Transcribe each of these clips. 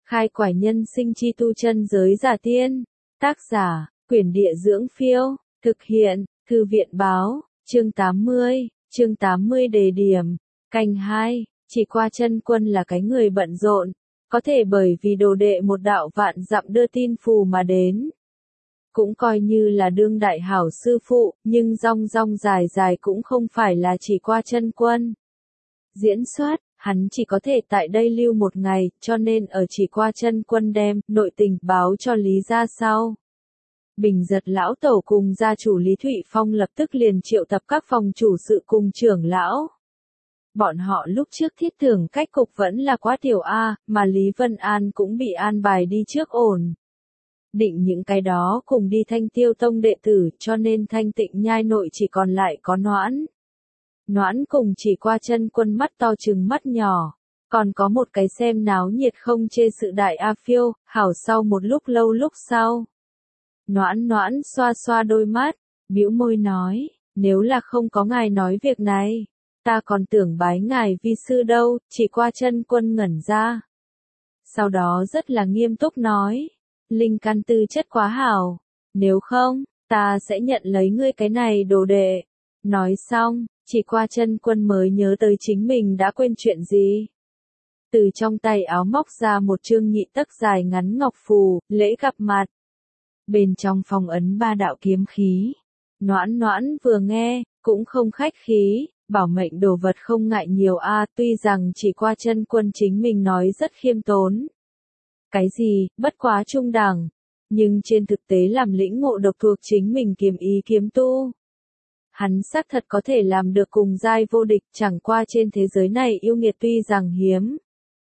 Khai quải nhân sinh chi tu chân giới giả tiên. Tác giả, Quyển Địa Dưỡng Phiêu. Thực hiện, Thư viện Báo. Chương 80. Chương 80 đề điểm. Canh 2. Chỉ qua chân quân là cái người bận rộn. Có thể bởi vì đồ đệ một đạo vạn dặm đưa tin phù mà đến. Cũng coi như là đương đại hảo sư phụ, nhưng rong rong dài dài cũng không phải là chỉ qua chân quân. Diễn xuất, hắn chỉ có thể tại đây lưu một ngày, cho nên ở chỉ qua chân quân đem nội tình báo cho Lý gia sau. Bình Giật lão tổ cùng gia chủ Lý Thụy Phong lập tức liền triệu tập các phòng chủ sự cùng trưởng lão. Bọn họ lúc trước thiết tưởng cách cục vẫn là quá tiểu A, mà Lý Vân An cũng bị an bài đi trước ổn. Định những cái đó cùng đi Thanh Tiêu Tông đệ tử, cho nên Thanh Tịnh Nhai nội chỉ còn lại có Noãn. Noãn cùng chỉ qua chân quân mắt to chừng mắt nhỏ, còn có một cái xem náo nhiệt không chê sự đại A Phiêu, hảo sau một lúc lâu lúc sau. Noãn xoa xoa đôi mắt, bĩu môi nói, nếu là không có ngài nói việc này, ta còn tưởng bái ngài vi sư đâu, chỉ qua chân quân ngẩn ra. Sau đó rất là nghiêm túc nói, linh căn tư chất quá hảo, nếu không, ta sẽ nhận lấy ngươi cái này đồ đệ. Nói xong, chỉ qua chân quân mới nhớ tới chính mình đã quên chuyện gì. Từ trong tay áo móc ra một chương nhị tấc dài ngắn ngọc phù, lễ gặp mặt. Bên trong phòng ấn 3 đạo kiếm khí. Noãn vừa nghe, cũng không khách khí, bảo mệnh đồ vật không ngại nhiều a, tuy rằng chỉ qua chân quân chính mình nói rất khiêm tốn. Cái gì, bất quá trung đẳng, nhưng trên thực tế làm lĩnh ngộ độc thuộc chính mình kiếm ý kiếm tu. Hắn xác thật có thể làm được cùng giai vô địch, chẳng qua trên thế giới này yêu nghiệt tuy rằng hiếm.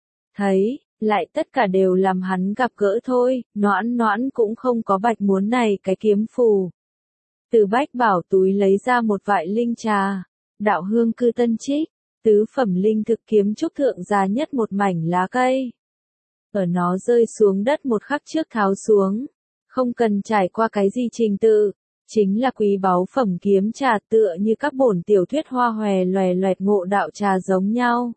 Thấy, lại tất cả đều làm hắn gặp gỡ thôi, Noãn cũng không có bạch muốn này cái kiếm phù. Từ bách bảo túi lấy ra một vại linh trà, đạo hương cư tân trích, tứ phẩm linh thực kiếm trúc thượng giá nhất một mảnh lá cây. Ở nó rơi xuống đất một khắc trước tháo xuống, không cần trải qua cái gì trình tự, chính là quý báu phẩm kiếm trà tựa như các bổn tiểu thuyết hoa hòe loè loẹt ngộ đạo trà giống nhau.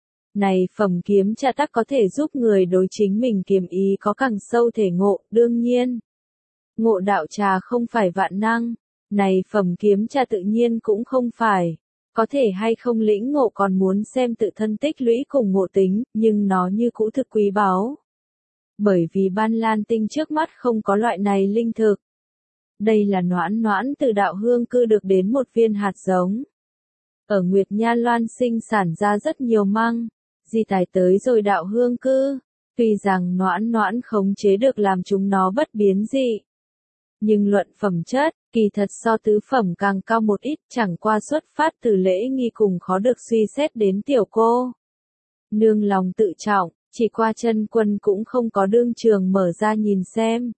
Này phẩm kiếm trà tắc có thể giúp người đối chính mình kiếm ý có càng sâu thể ngộ, đương nhiên. Ngộ đạo trà không phải vạn năng, này phẩm kiếm trà tự nhiên cũng không phải. Có thể hay không lĩnh ngộ còn muốn xem tự thân tích lũy cùng ngộ tính, nhưng nó như cũ thực quý báu. Bởi vì Ban Lan Tinh trước mắt không có loại này linh thực. Đây là Noãn từ đạo hương cư được đến một viên hạt giống. Ở Nguyệt Nha Loan sinh sản ra rất nhiều măng, di tài tới rồi đạo hương cư, tuy rằng Noãn khống chế được làm chúng nó bất biến dị. Nhưng luận phẩm chất, kỳ thật so tứ phẩm càng cao một ít, chẳng qua xuất phát từ lễ nghi cùng khó được suy xét đến tiểu cô. Nương lòng tự trọng, chỉ qua chân quân cũng không có đương trường mở ra nhìn xem.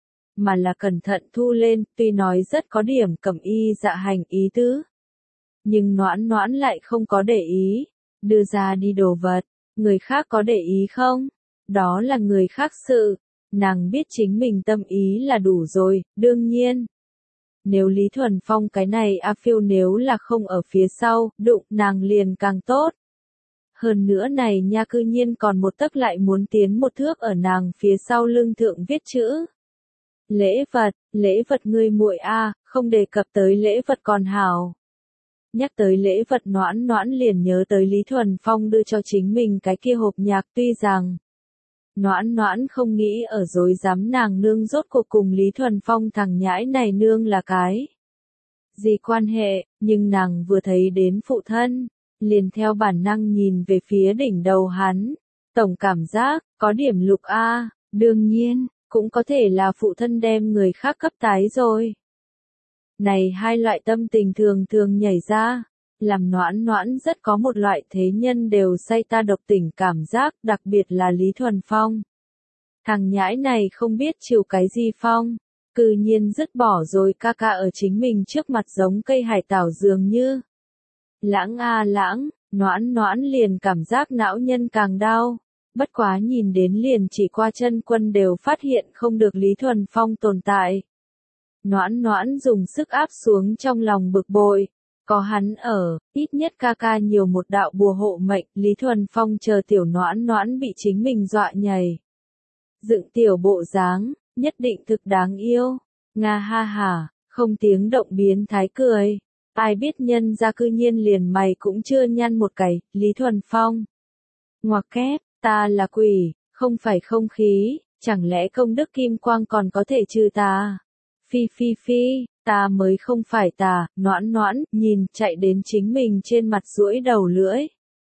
Mà là cẩn thận thu lên, tuy nói rất có điểm cẩm y dạ hành ý tứ. Nhưng Noãn lại không có để ý, đưa ra đi đồ vật, người khác có để ý không? Đó là người khác sự, nàng biết chính mình tâm ý là đủ rồi, đương nhiên. Nếu Lý Thuần Phong cái này A Phiêu nếu là không ở phía sau, đụng nàng liền càng tốt. Hơn nữa này nha cư nhiên còn một tấc lại muốn tiến một thước ở nàng phía sau lưng thượng viết chữ. Lễ vật ngươi muội a, không đề cập tới lễ vật còn hảo. Nhắc tới lễ vật Noãn liền nhớ tới Lý Thuần Phong đưa cho chính mình cái kia hộp nhạc, tuy rằng Noãn không nghĩ ở dối dám nàng nương rốt cuộc cùng Lý Thuần Phong thằng nhãi này nương là cái gì quan hệ, nhưng nàng vừa thấy đến phụ thân, liền theo bản năng nhìn về phía đỉnh đầu hắn, tổng cảm giác, có điểm lục a, đương nhiên, cũng có thể là phụ thân đem người khác cấp tái rồi. Này hai loại tâm tình thường nhảy ra, làm Noãn rất có một loại thế nhân đều say ta độc tình cảm giác, đặc biệt là Lý Thuần Phong. Thằng nhãi này không biết chịu cái gì phong, cư nhiên dứt bỏ rồi ca ở chính mình trước mặt giống cây hải tảo dường như. Lãng a lãng, Noãn liền cảm giác não nhân càng đau, bất quá nhìn đến liền chỉ qua chân quân đều phát hiện không được Lý Thuần Phong tồn tại. Noãn dùng sức áp xuống trong lòng bực bội. Có hắn ở, ít nhất ca nhiều một đạo bùa hộ mệnh, Lý Thuần Phong chờ tiểu Noãn bị chính mình dọa nhảy. dựng tiểu bộ dáng, nhất định thực đáng yêu. Nga ha hả, không tiếng động biến thái cười. Ai biết nhân ra cư nhiên liền mày cũng chưa nhăn một cái, Lý Thuần Phong. Ngoặc kép, ta là quỷ, không phải không khí, chẳng lẽ công đức kim quang còn có thể trừ ta? Phi phi phi, ta mới không phải tà, noãn noãn, nhìn, chạy đến chính mình trên mặt duỗi đầu lưỡi.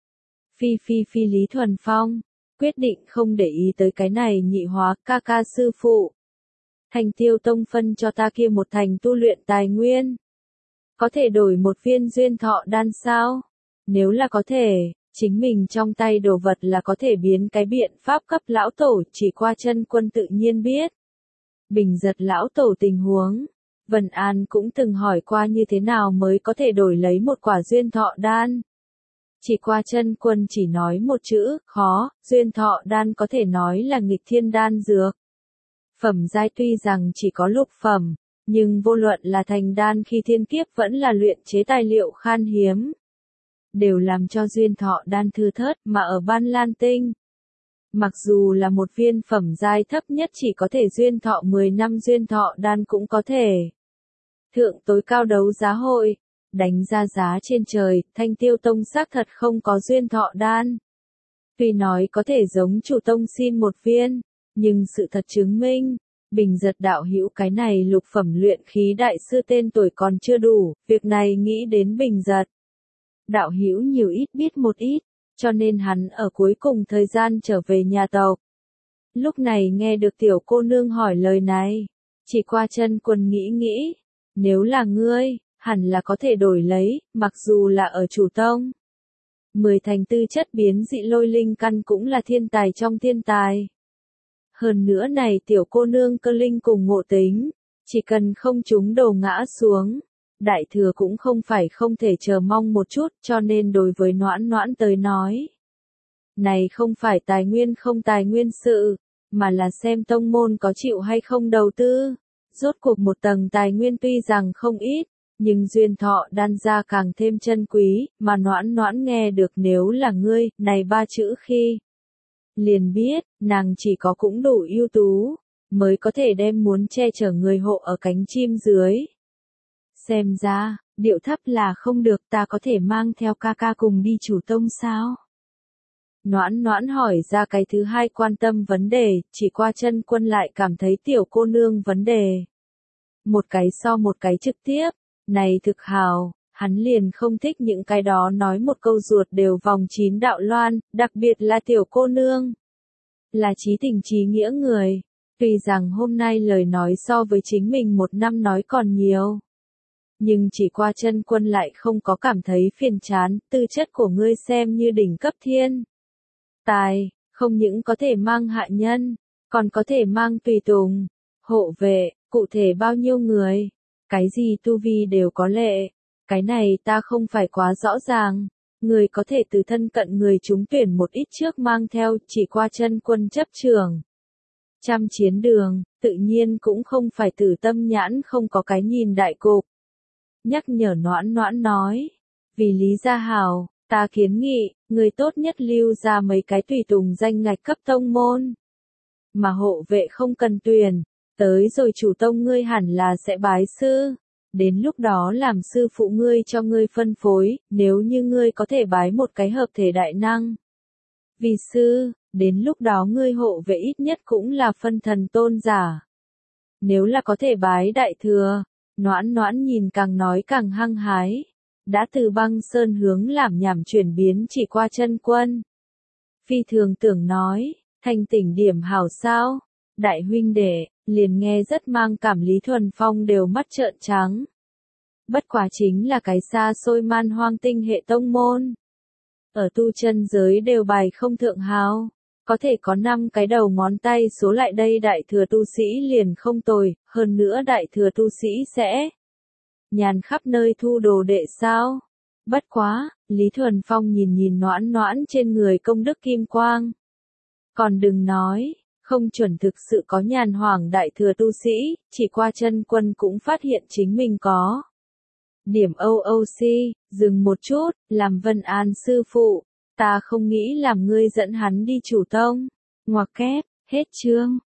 Phi phi phi Lý Thuần Phong, quyết định không để ý tới cái này nhị hóa, ca ca sư phụ. Thành Tiêu Tông phân cho ta kia một thành tu luyện tài nguyên. Có thể đổi một viên duyên thọ đan sao? Nếu là có thể, chính mình trong tay đồ vật là có thể biến cái biện pháp cấp lão tổ, chỉ qua chân quân tự nhiên biết. Bình giật lão tổ tình huống. Vân An cũng từng hỏi qua như thế nào mới có thể đổi lấy một quả duyên thọ đan. Chỉ qua chân quân chỉ nói một chữ, khó, duyên thọ đan có thể nói là nghịch thiên đan dược. Phẩm giai tuy rằng chỉ có lục phẩm, nhưng vô luận là thành đan khi thiên kiếp vẫn là luyện chế tài liệu khan hiếm. Đều làm cho duyên thọ đan thư thớt mà ở Ban Lan Tinh. Mặc dù là một viên phẩm giai thấp nhất chỉ có thể duyên thọ 10 năm duyên thọ đan cũng có thể. Thượng tối cao đấu giá hội, đánh ra giá trên trời, Thanh Tiêu Tông xác thật không có duyên thọ đan. Tuy nói có thể giống chủ tông xin một viên, nhưng sự thật chứng minh, Bình giật đạo hữu cái này lục phẩm luyện khí đại sư tên tuổi còn chưa đủ, việc này nghĩ đến Bình giật. Đạo hữu nhiều ít biết một ít, cho nên hắn ở cuối cùng thời gian trở về nhà tộc. Lúc này nghe được tiểu cô nương hỏi lời này, chỉ qua chân quân nghĩ, nếu là ngươi, hẳn là có thể đổi lấy, mặc dù là ở chủ tông. 10 thành tư chất biến dị lôi linh căn cũng là thiên tài trong thiên tài. Hơn nữa này tiểu cô nương cơ linh cùng ngộ tính, chỉ cần không trúng đầu ngã xuống, đại thừa cũng không phải không thể chờ mong một chút, cho nên đối với noãn noãn tới nói. Này không phải tài nguyên không tài nguyên sự, mà là xem tông môn có chịu hay không đầu tư. Rốt cuộc một tầng tài nguyên tuy rằng không ít, nhưng duyên thọ đan ra càng thêm chân quý, mà noãn noãn nghe được nếu là ngươi, này ba chữ khi. Liền biết, nàng chỉ có cũng đủ ưu tú, mới có thể đem muốn che chở người hộ ở cánh chim dưới. Xem ra, điệu thấp là không được, ta có thể mang theo ca ca cùng đi chủ tông sao? Noãn noãn hỏi ra cái thứ hai quan tâm vấn đề, chỉ qua chân quân lại cảm thấy tiểu cô nương vấn đề. Một cái so một cái trực tiếp, này thực hào, hắn liền không thích những cái đó nói một câu ruột đều vòng chín đạo loan, đặc biệt là tiểu cô nương. Là chí tình chí nghĩa người, tuy rằng hôm nay lời nói so với chính mình một năm nói còn nhiều. Nhưng chỉ qua chân quân lại không có cảm thấy phiền chán, tư chất của ngươi xem như đỉnh cấp thiên. Tài, không những có thể mang hạ nhân, còn có thể mang tùy tùng, hộ vệ, cụ thể bao nhiêu người, cái gì tu vi đều có lệ. Cái này ta không phải quá rõ ràng, người có thể từ thân cận người trúng tuyển một ít trước mang theo, chỉ qua chân quân chấp trường. Trăm chiến đường, tự nhiên cũng không phải tử tâm nhãn không có cái nhìn đại cục. Nhắc nhở noãn noãn nói, vì lý gia hào, ta kiến nghị, người tốt nhất lưu ra mấy cái tùy tùng danh ngạch cấp tông môn. Mà hộ vệ không cần tuyển, tới rồi chủ tông ngươi hẳn là sẽ bái sư. Đến lúc đó làm sư phụ ngươi cho ngươi phân phối, nếu như ngươi có thể bái một cái hợp thể đại năng. Vì sư, đến lúc đó ngươi hộ vệ ít nhất cũng là phân thần tôn giả. Nếu là có thể bái đại thừa, noãn noãn nhìn càng nói càng hăng hái. Đã từ băng sơn hướng làm nhảm chuyển biến chỉ qua chân quân. Phi thường tưởng nói, thanh tỉnh điểm hảo sao, đại huynh đệ, liền nghe rất mang cảm Lý Thuần Phong đều mắt trợn trắng. Bất quá chính là cái xa xôi man hoang tinh hệ tông môn. Ở tu chân giới đều bài không thượng hào, có thể có 5 cái đầu ngón tay số lại đây đại thừa tu sĩ liền không tồi, hơn nữa đại thừa tu sĩ sẽ nhàn khắp nơi thu đồ đệ sao. Bất quá, Lý Thuần Phong nhìn noãn noãn trên người công đức kim quang. Còn đừng nói, không chuẩn thực sự có nhàn hoảng đại thừa tu sĩ, chỉ qua chân quân cũng phát hiện chính mình có. Điểm OOC, dừng một chút, làm Vân An sư phụ, ta không nghĩ làm ngươi dẫn hắn đi chủ tông. Ngoặc kép, Hết chương.